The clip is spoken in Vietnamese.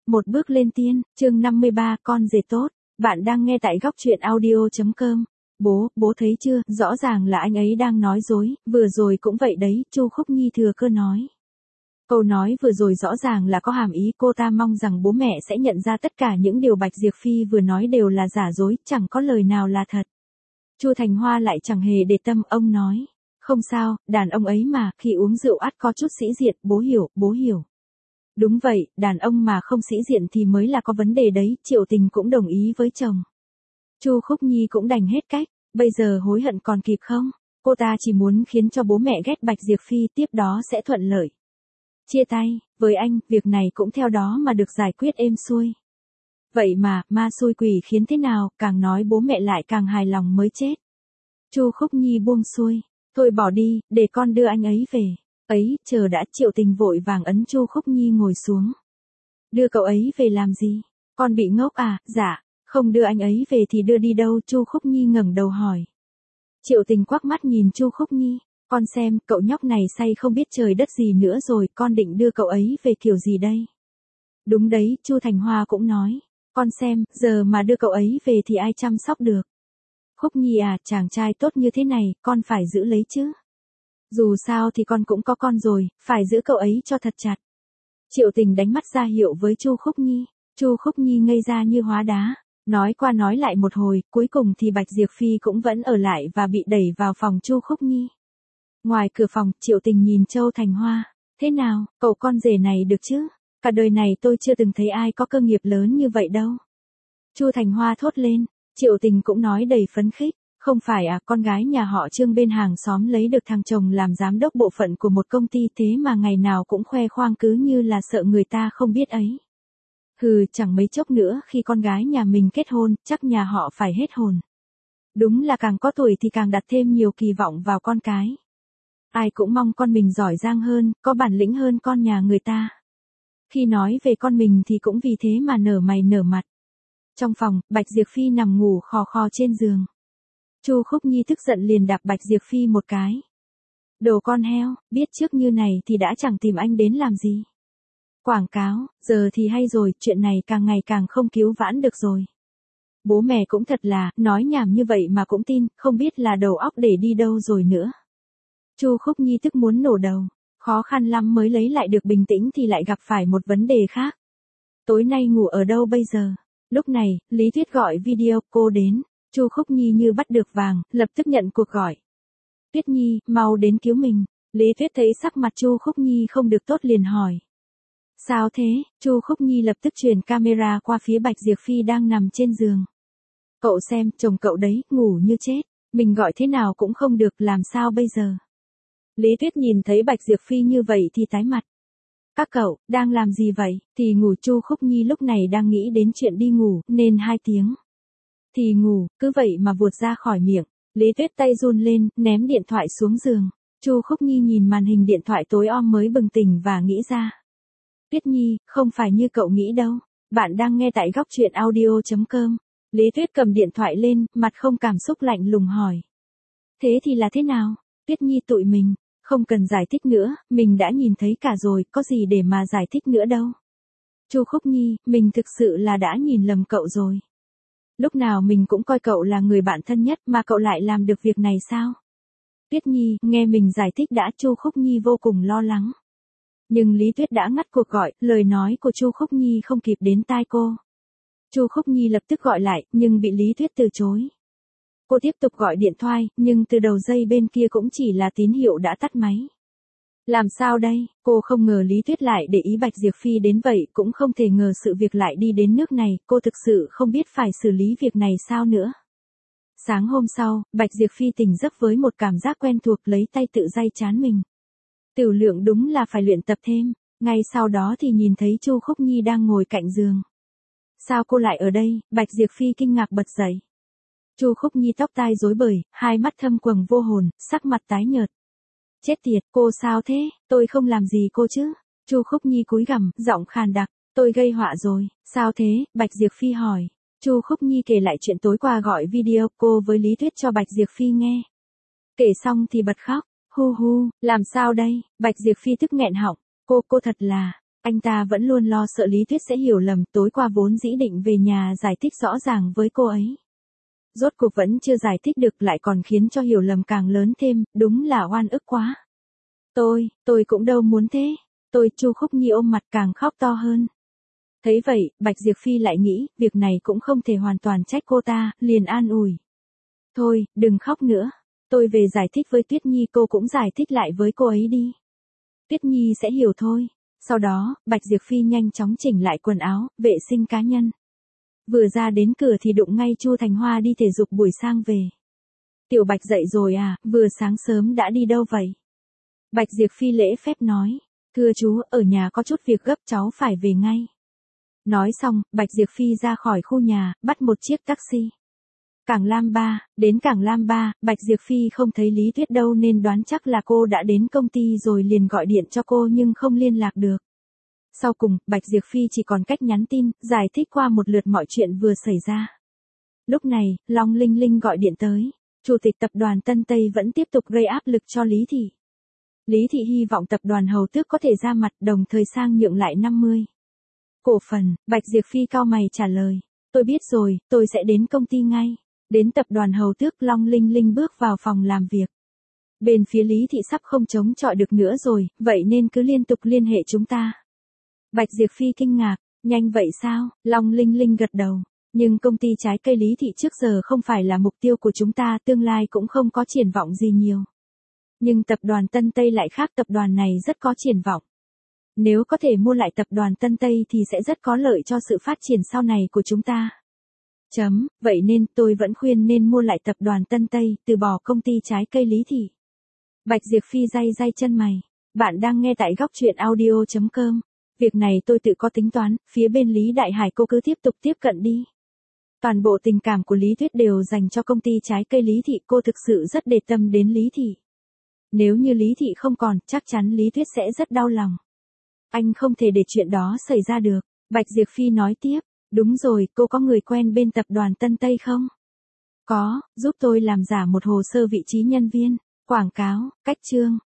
Một bước lên tiên, chương 53, con rể tốt. Bạn đang nghe tại góc truyện audio.com. Bố thấy chưa, rõ ràng là anh ấy đang nói dối, vừa rồi cũng vậy đấy, Chu Khúc Nhi thừa cơ nói. Câu nói vừa rồi rõ ràng là có hàm ý cô ta mong rằng bố mẹ sẽ nhận ra tất cả những điều Bạch Diệp Phi vừa nói đều là giả dối, chẳng có lời nào là thật. Chu Thành Hoa lại chẳng hề để tâm, ông nói. Không sao, đàn ông ấy mà, khi uống rượu ắt có chút sĩ diện, bố hiểu. Đúng vậy, đàn ông mà không sĩ diện thì mới là có vấn đề đấy, Triệu Tình cũng đồng ý với chồng. Chu Khúc Nhi cũng đành hết cách, bây giờ hối hận còn kịp không? Cô ta chỉ muốn khiến cho bố mẹ ghét Bạch Diệp Phi, tiếp đó sẽ thuận lợi. Chia tay, với anh, việc này cũng theo đó mà được giải quyết êm xuôi. Vậy mà, ma xui quỷ khiến thế nào, càng nói bố mẹ lại càng hài lòng mới chết. Chu Khúc Nhi buông xuôi, thôi bỏ đi, để con đưa anh ấy về. Ấy, chờ đã, Triệu Tình vội vàng ấn Chu Khúc Nhi ngồi xuống. Đưa cậu ấy về làm gì? Con bị ngốc à? Dạ, không đưa anh ấy về thì đưa đi đâu? Chu Khúc Nhi ngẩng đầu hỏi. Triệu Tình quắc mắt nhìn Chu Khúc Nhi, con xem, cậu nhóc này say không biết trời đất gì nữa rồi, con định đưa cậu ấy về kiểu gì đây? Đúng đấy, Chu Thành Hoa cũng nói, con xem, giờ mà đưa cậu ấy về thì ai chăm sóc được? Khúc Nhi à, chàng trai tốt như thế này, con phải giữ lấy chứ. Dù sao thì con cũng có con rồi, phải giữ cậu ấy cho thật chặt. Triệu Tình đánh mắt ra hiệu với Chu Khúc Nhi. Chu Khúc Nhi ngây ra như hóa đá, nói qua nói lại một hồi, cuối cùng thì Bạch Diệp Phi cũng vẫn ở lại và bị đẩy vào phòng Chu Khúc Nhi. Ngoài cửa phòng, Triệu Tình nhìn Châu Thành Hoa, thế nào, cậu con rể này được chứ? Cả đời này tôi chưa từng thấy ai có cơ nghiệp lớn như vậy đâu. Chu Thành Hoa thốt lên, Triệu Tình cũng nói đầy phấn khích. Không phải à, con gái nhà họ Trương bên hàng xóm lấy được thằng chồng làm giám đốc bộ phận của một công ty thế mà ngày nào cũng khoe khoang cứ như là sợ người ta không biết ấy. Hừ, chẳng mấy chốc nữa khi con gái nhà mình kết hôn, chắc nhà họ phải hết hồn. Đúng là càng có tuổi thì càng đặt thêm nhiều kỳ vọng vào con cái. Ai cũng mong con mình giỏi giang hơn, có bản lĩnh hơn con nhà người ta. Khi nói về con mình thì cũng vì thế mà nở mày nở mặt. Trong phòng, Bạch Diệp Phi nằm ngủ khò khò trên giường. Chu Khúc Nhi tức giận liền đạp Bạch Diệp Phi một cái. Đồ con heo, biết trước như này thì đã chẳng tìm anh đến làm gì. Quảng cáo, giờ thì hay rồi, chuyện này càng ngày càng không cứu vãn được rồi. Bố mẹ cũng thật là, nói nhảm như vậy mà cũng tin, không biết là đầu óc để đi đâu rồi nữa. Chu Khúc Nhi tức muốn nổ đầu, khó khăn lắm mới lấy lại được bình tĩnh thì lại gặp phải một vấn đề khác. Tối nay ngủ ở đâu bây giờ? Lúc này, Lý Tuyết gọi video cô đến. Chu Khúc Nhi như bắt được vàng, lập tức nhận cuộc gọi. Tuyết Nhi, mau đến cứu mình. Lý Tuyết thấy sắc mặt Chu Khúc Nhi không được tốt liền hỏi. Sao thế? Chu Khúc Nhi lập tức truyền camera qua phía Bạch Diệp Phi đang nằm trên giường. Cậu xem, chồng cậu đấy, ngủ như chết. Mình gọi thế nào cũng không được, làm sao bây giờ? Lý Tuyết nhìn thấy Bạch Diệp Phi như vậy thì tái mặt. Các cậu, đang làm gì vậy? Thì ngủ. Chu Khúc Nhi lúc này đang nghĩ đến chuyện đi ngủ, nên 2 tiếng. Thì ngủ, cứ vậy mà vuột ra khỏi miệng. Lý Tuyết tay run lên, ném điện thoại xuống giường. Chu Khúc Nhi nhìn màn hình điện thoại tối om mới bừng tỉnh và nghĩ ra. Tuyết Nhi, không phải như cậu nghĩ đâu. Bạn đang nghe tại góc truyện audio.com. Lý Tuyết cầm điện thoại lên, mặt không cảm xúc lạnh lùng hỏi. Thế thì là thế nào? Tuyết Nhi tụi mình, không cần giải thích nữa, mình đã nhìn thấy cả rồi, có gì để mà giải thích nữa đâu. Chu Khúc Nhi, mình thực sự là đã nhìn lầm cậu rồi. Lúc nào mình cũng coi cậu là người bạn thân nhất mà cậu lại làm được việc này sao? Tuyết Nhi, nghe mình giải thích đã. Chu Khúc Nhi vô cùng lo lắng. Nhưng Lý Tuyết đã ngắt cuộc gọi, lời nói của Chu Khúc Nhi không kịp đến tai cô. Chu Khúc Nhi lập tức gọi lại, nhưng bị Lý Tuyết từ chối. Cô tiếp tục gọi điện thoại, nhưng từ đầu dây bên kia cũng chỉ là tín hiệu đã tắt máy. Làm sao đây? Cô không ngờ Lý Tuyết lại để ý Bạch Diệp Phi đến vậy, cũng không thể ngờ sự việc lại đi đến nước này, cô thực sự không biết phải xử lý việc này sao nữa. Sáng hôm sau, Bạch Diệp Phi tỉnh giấc với một cảm giác quen thuộc, lấy tay tự day trán mình. Tiểu Lượng đúng là phải luyện tập thêm, ngay sau đó thì nhìn thấy Chu Khúc Nhi đang ngồi cạnh giường. Sao cô lại ở đây? Bạch Diệp Phi kinh ngạc bật dậy. Chu Khúc Nhi tóc tai rối bời, hai mắt thâm quầng vô hồn, sắc mặt tái nhợt. Chết tiệt, cô sao thế? Tôi không làm gì cô chứ? Chu Khúc Nhi cúi gằm, giọng khàn đặc, tôi gây họa rồi. Sao thế? Bạch Diệp Phi hỏi. Chu Khúc Nhi kể lại chuyện tối qua gọi video cô với Lý Tuyết cho Bạch Diệp Phi nghe. Kể xong thì bật khóc. Hu hu, làm sao đây? Bạch Diệp Phi tức nghẹn họng. Cô thật là, Anh ta vẫn luôn lo sợ Lý Tuyết sẽ hiểu lầm, tối qua vốn dĩ định về nhà giải thích rõ ràng với cô ấy. Rốt cuộc vẫn chưa giải thích được lại còn khiến cho hiểu lầm càng lớn thêm, đúng là oan ức quá. Tôi cũng đâu muốn thế. Chu Khúc Nhi ôm mặt càng khóc to hơn. Thấy vậy, Bạch Diệp Phi lại nghĩ, việc này cũng không thể hoàn toàn trách cô ta, liền an ủi. Thôi, đừng khóc nữa. Tôi về giải thích với Tuyết Nhi, cô cũng giải thích lại với cô ấy đi. Tuyết Nhi sẽ hiểu thôi. Sau đó, Bạch Diệp Phi nhanh chóng chỉnh lại quần áo, vệ sinh cá nhân. Vừa ra đến cửa thì đụng ngay Chu Thành Hoa đi thể dục buổi sang về. Tiểu Bạch dậy rồi à, vừa sáng sớm đã đi đâu vậy? Bạch Diệp Phi lễ phép nói. Thưa chú, ở nhà có chút việc gấp cháu phải về ngay. Nói xong, Bạch Diệp Phi ra khỏi khu nhà, bắt một chiếc taxi. Cảng Lam Ba, đến Cảng Lam Ba, Bạch Diệp Phi không thấy Lý Tuyết đâu nên đoán chắc là cô đã đến công ty rồi liền gọi điện cho cô nhưng không liên lạc được. Sau cùng, Bạch Diệp Phi chỉ còn cách nhắn tin, giải thích qua một lượt mọi chuyện vừa xảy ra. Lúc này, Long Linh Linh gọi điện tới. Chủ tịch tập đoàn Tân Tây vẫn tiếp tục gây áp lực cho Lý Thị. Lý Thị hy vọng tập đoàn Hầu Tước có thể ra mặt đồng thời sang nhượng lại 50 cổ phần. Bạch Diệp Phi cau mày trả lời. Tôi biết rồi, tôi sẽ đến công ty ngay. Đến tập đoàn Hầu Tước, Long Linh Linh bước vào phòng làm việc. Bên phía Lý Thị sắp không chống chọi được nữa rồi, vậy nên cứ liên tục liên hệ chúng ta. Bạch Diệp Phi kinh ngạc, nhanh vậy sao? Long Linh Linh gật đầu. Nhưng công ty trái cây Lý Thị trước giờ không phải là mục tiêu của chúng ta, tương lai cũng không có triển vọng gì nhiều. Nhưng tập đoàn Tân Tây lại khác, tập đoàn này rất có triển vọng. Nếu có thể mua lại tập đoàn Tân Tây thì sẽ rất có lợi cho sự phát triển sau này của chúng ta. Vậy nên tôi vẫn khuyên nên mua lại tập đoàn Tân Tây, từ bỏ công ty trái cây Lý Thị. Bạch Diệp Phi day chân mày. Bạn đang nghe tại góc truyện audio.com. Việc này tôi tự có tính toán, phía bên Lý Đại Hải cô cứ tiếp tục tiếp cận đi. Toàn bộ tình cảm của Lý Tuyết đều dành cho công ty trái cây Lý Thị, cô thực sự rất để tâm đến Lý Thị. Nếu như Lý Thị không còn, chắc chắn Lý Tuyết sẽ rất đau lòng. Anh không thể để chuyện đó xảy ra được. Bạch Diệp Phi nói tiếp. Đúng rồi, cô có người quen bên tập đoàn Tân Tây không? Có, giúp tôi làm giả một hồ sơ vị trí nhân viên, quảng cáo, cách chương.